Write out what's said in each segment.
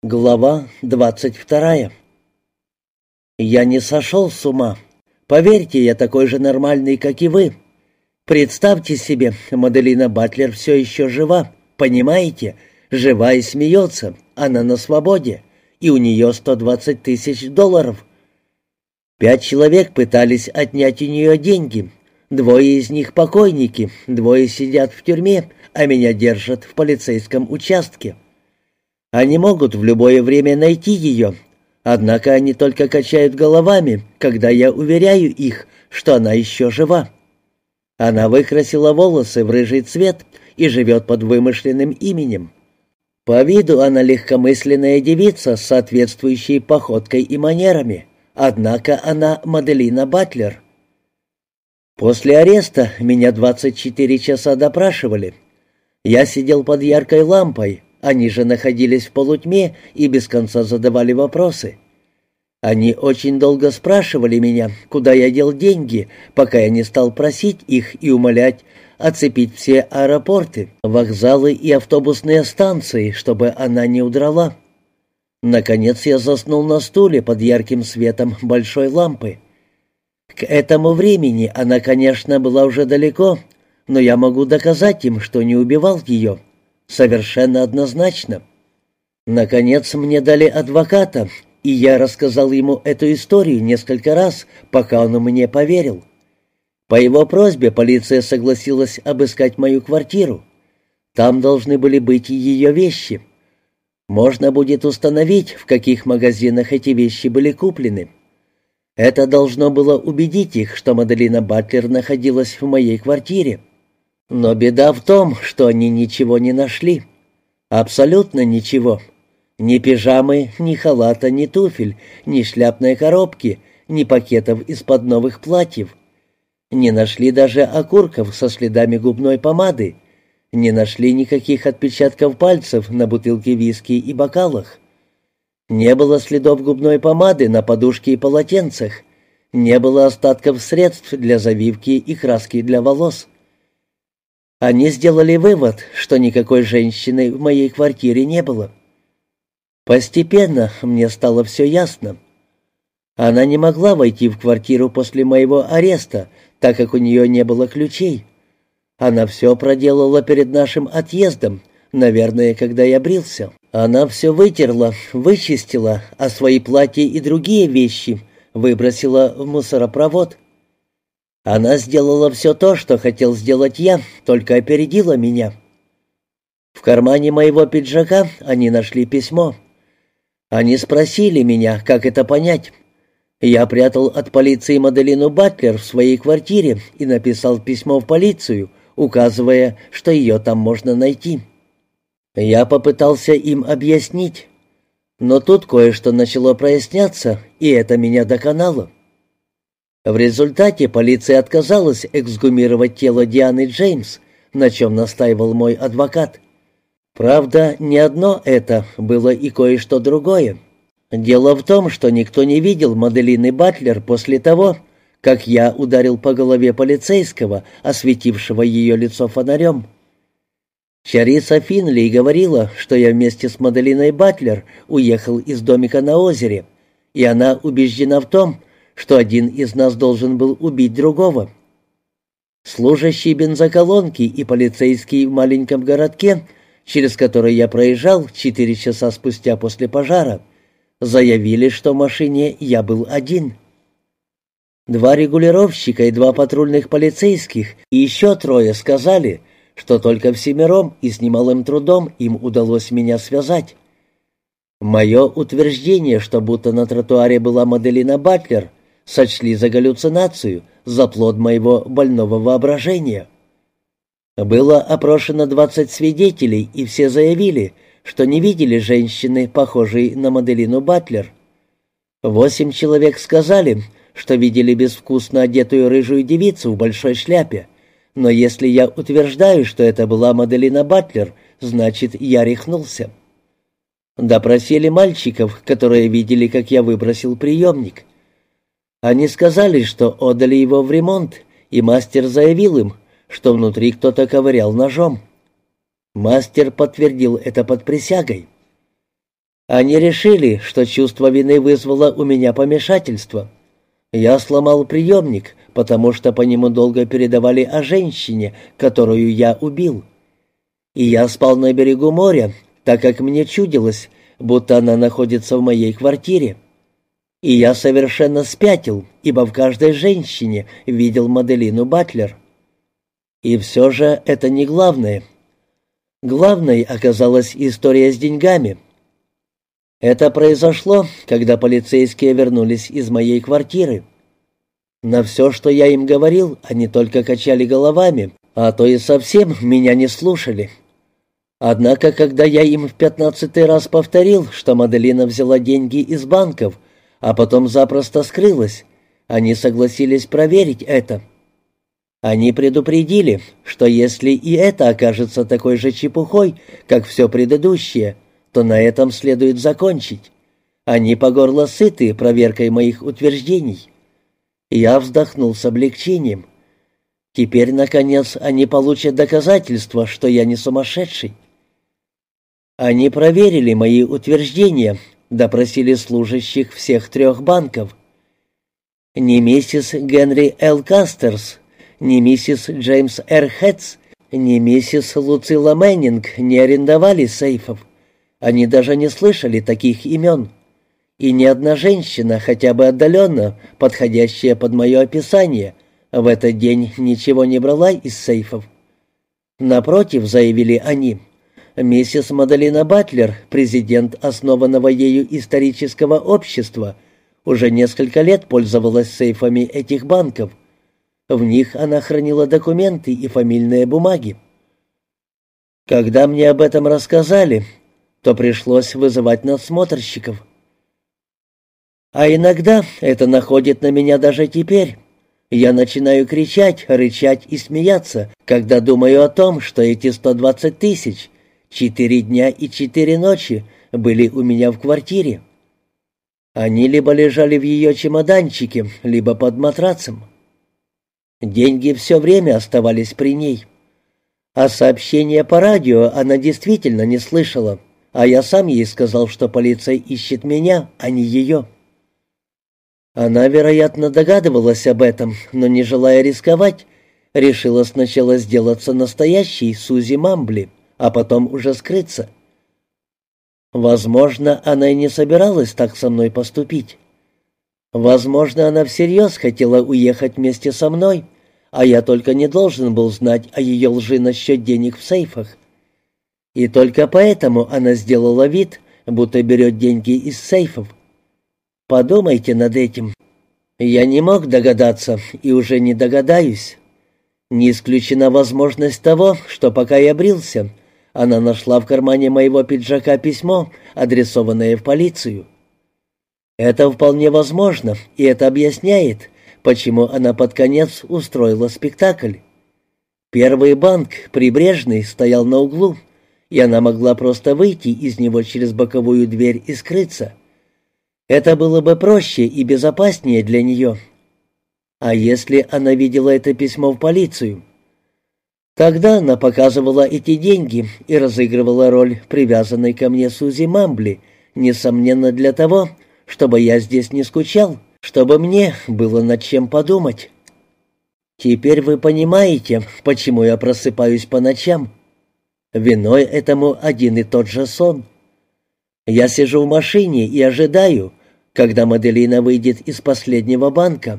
Глава 22. Я не сошел с ума. Поверьте, я такой же нормальный, как и вы. Представьте себе, Маделина Батлер все еще жива, понимаете? Жива и смеется, она на свободе, и у нее $120 тысяч. 5 человек пытались отнять у нее деньги. 2 из них покойники, 2 сидят в тюрьме, а меня держат в полицейском участке. Они могут в любое время найти ее, однако они только качают головами, когда я уверяю их, что она еще жива. Она выкрасила волосы в рыжий цвет и живет под вымышленным именем. По виду она легкомысленная девица с соответствующей походкой и манерами, однако она Маделина Батлер. После ареста меня 24 часа допрашивали. Я сидел под яркой лампой. Они же находились в полутьме и без конца задавали вопросы. Они очень долго спрашивали меня, куда я дел деньги, пока я не стал просить их и умолять оцепить все аэропорты, вокзалы и автобусные станции, чтобы она не удрала. Наконец я заснул на стуле под ярким светом большой лампы. К этому времени она, конечно, была уже далеко, но я могу доказать им, что не убивал ее. Совершенно однозначно. Наконец мне дали адвоката, и я рассказал ему эту историю несколько раз, пока он мне поверил. По его просьбе полиция согласилась обыскать мою квартиру. Там должны были быть и ее вещи. Можно будет установить, в каких магазинах эти вещи были куплены. Это должно было убедить их, что Маделина Батлер находилась в моей квартире. Но беда в том, что они ничего не нашли. Абсолютно ничего. Ни пижамы, ни халата, ни туфель, ни шляпной коробки, ни пакетов из-под новых платьев. Не нашли даже окурков со следами губной помады. Не нашли никаких отпечатков пальцев на бутылке виски и бокалах. Не было следов губной помады на подушке и полотенцах. Не было остатков средств для завивки и краски для волос. Они сделали вывод, что никакой женщины в моей квартире не было. Постепенно мне стало все ясно. Она не могла войти в квартиру после моего ареста, так как у нее не было ключей. Она все проделала перед нашим отъездом, наверное, когда я брился. Она все вытерла, вычистила, а свои платья и другие вещи выбросила в мусоропровод. Она сделала все то, что хотел сделать я, только опередила меня. В кармане моего пиджака они нашли письмо. Они спросили меня, как это понять. Я прятал от полиции Маделину Батлер в своей квартире и написал письмо в полицию, указывая, что ее там можно найти. Я попытался им объяснить, но тут кое-что начало проясняться, и это меня доконало. В результате полиция отказалась эксгумировать тело Дианы Джеймс, на чем настаивал мой адвокат. Правда, не одно это, было и кое-что другое. Дело в том, что никто не видел Маделины Батлер после того, как я ударил по голове полицейского, осветившего ее лицо фонарем. Чариса Финли говорила, что я вместе с Маделиной Батлер уехал из домика на озере, и она убеждена в том, что один из нас должен был убить другого. Служащий бензоколонки и полицейский в маленьком городке, через который я проезжал 4 часа спустя после пожара, заявили, что в машине я был один. 2 регулировщика и 2 патрульных полицейских и еще 3 сказали, что только всемиром и с немалым трудом им удалось меня связать. Мое утверждение, что будто на тротуаре была Маделина Батлер, сочли за галлюцинацию, за плод моего больного воображения. Было опрошено 20 свидетелей, и все заявили, что не видели женщины, похожей на Маделину Батлер. 8 человек сказали, что видели безвкусно одетую рыжую девицу в большой шляпе, но если я утверждаю, что это была Маделина Батлер, значит, я рехнулся. Допросили мальчиков, которые видели, как я выбросил приемник. Они сказали, что отдали его в ремонт, и мастер заявил им, что внутри кто-то ковырял ножом. Мастер подтвердил это под присягой. Они решили, что чувство вины вызвало у меня помешательство. Я сломал приемник, потому что по нему долго передавали о женщине, которую я убил. И я спал на берегу моря, так как мне чудилось, будто она находится в моей квартире. И я совершенно спятил, ибо в каждой женщине видел Маделину Батлер. И все же это не главное. Главной оказалась история с деньгами. Это произошло, когда полицейские вернулись из моей квартиры. На все, что я им говорил, они только качали головами, а то и совсем меня не слушали. Однако, когда я им в 15-й раз повторил, что Маделина взяла деньги из банков, а потом запросто скрылась, они согласились проверить это. Они предупредили, что если и это окажется такой же чепухой, как все предыдущее, то на этом следует закончить. Они по горло сыты проверкой моих утверждений. Я вздохнул с облегчением. Теперь, наконец, они получат доказательства, что я не сумасшедший. Они проверили мои утверждения, допросили служащих всех 3 банков. Ни миссис Генри Л. Кастерс, ни миссис Джеймс Р. Хэтс, ни миссис Луцилла Мэннинг не арендовали сейфов. Они даже не слышали таких имен. И ни одна женщина, хотя бы отдаленно подходящая под мое описание, в этот день ничего не брала из сейфов. Напротив, заявили они, миссис Маделина Батлер, президент основанного ею исторического общества, уже несколько лет пользовалась сейфами этих банков. В них она хранила документы и фамильные бумаги. Когда мне об этом рассказали, то пришлось вызывать надсмотрщиков. А иногда это находит на меня даже теперь. Я начинаю кричать, рычать и смеяться, когда думаю о том, что эти 120 тысяч, 4 дня и 4 ночи были у меня в квартире. Они либо лежали в ее чемоданчике, либо под матрацем. Деньги все время оставались при ней. А сообщения по радио она действительно не слышала, а я сам ей сказал, что полиция ищет меня, а не ее. Она, вероятно, догадывалась об этом, но, не желая рисковать, решила сначала сделаться настоящей Сузи Мамбли, а потом уже скрыться. Возможно, она и не собиралась так со мной поступить. Возможно, она всерьез хотела уехать вместе со мной, а я только не должен был знать о ее лжи насчет денег в сейфах. И только поэтому она сделала вид, будто берет деньги из сейфов. Подумайте над этим. Я не мог догадаться и уже не догадаюсь. Не исключена возможность того, что пока я брился, она нашла в кармане моего пиджака письмо, адресованное в полицию. Это вполне возможно, и это объясняет, почему она под конец устроила спектакль. Первый банк, Прибрежный, стоял на углу, и она могла просто выйти из него через боковую дверь и скрыться. Это было бы проще и безопаснее для нее. А если она видела это письмо в полицию? Тогда она показывала эти деньги и разыгрывала роль привязанной ко мне Сузи Мамбли, несомненно для того, чтобы я здесь не скучал, чтобы мне было над чем подумать. Теперь вы понимаете, почему я просыпаюсь по ночам. Виной этому один и тот же сон. Я сижу в машине и ожидаю, когда Маделина выйдет из последнего банка.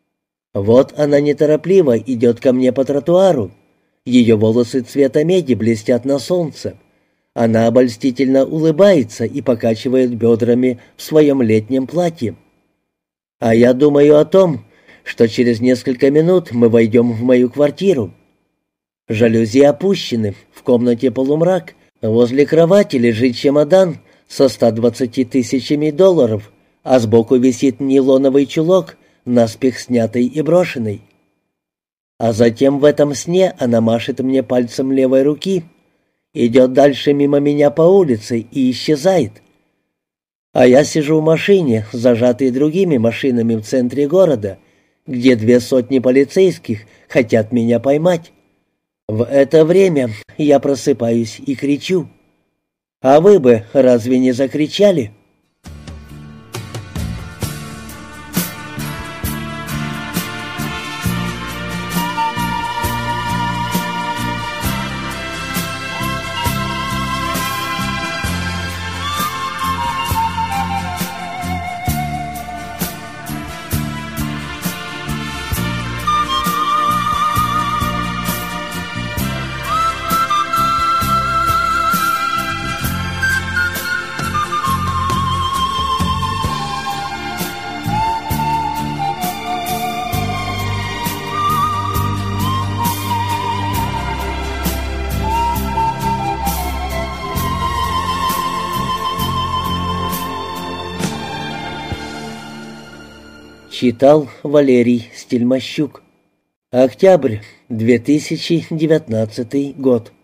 Вот она неторопливо идет ко мне по тротуару. Ее волосы цвета меди блестят на солнце. Она обольстительно улыбается и покачивает бедрами в своем летнем платье. А я думаю о том, что через несколько минут мы войдем в мою квартиру. Жалюзи опущены, в комнате полумрак. Возле кровати лежит чемодан со 120 тысячами долларов, а сбоку висит нейлоновый чулок, наспех снятый и брошенный. А затем в этом сне она машет мне пальцем левой руки, идет дальше мимо меня по улице и исчезает. А я сижу в машине, зажатой другими машинами в центре города, где 200 полицейских хотят меня поймать. В это время я просыпаюсь и кричу. А вы бы разве не закричали?» Читал Валерий Стельмощук. Октябрь, 2019 год.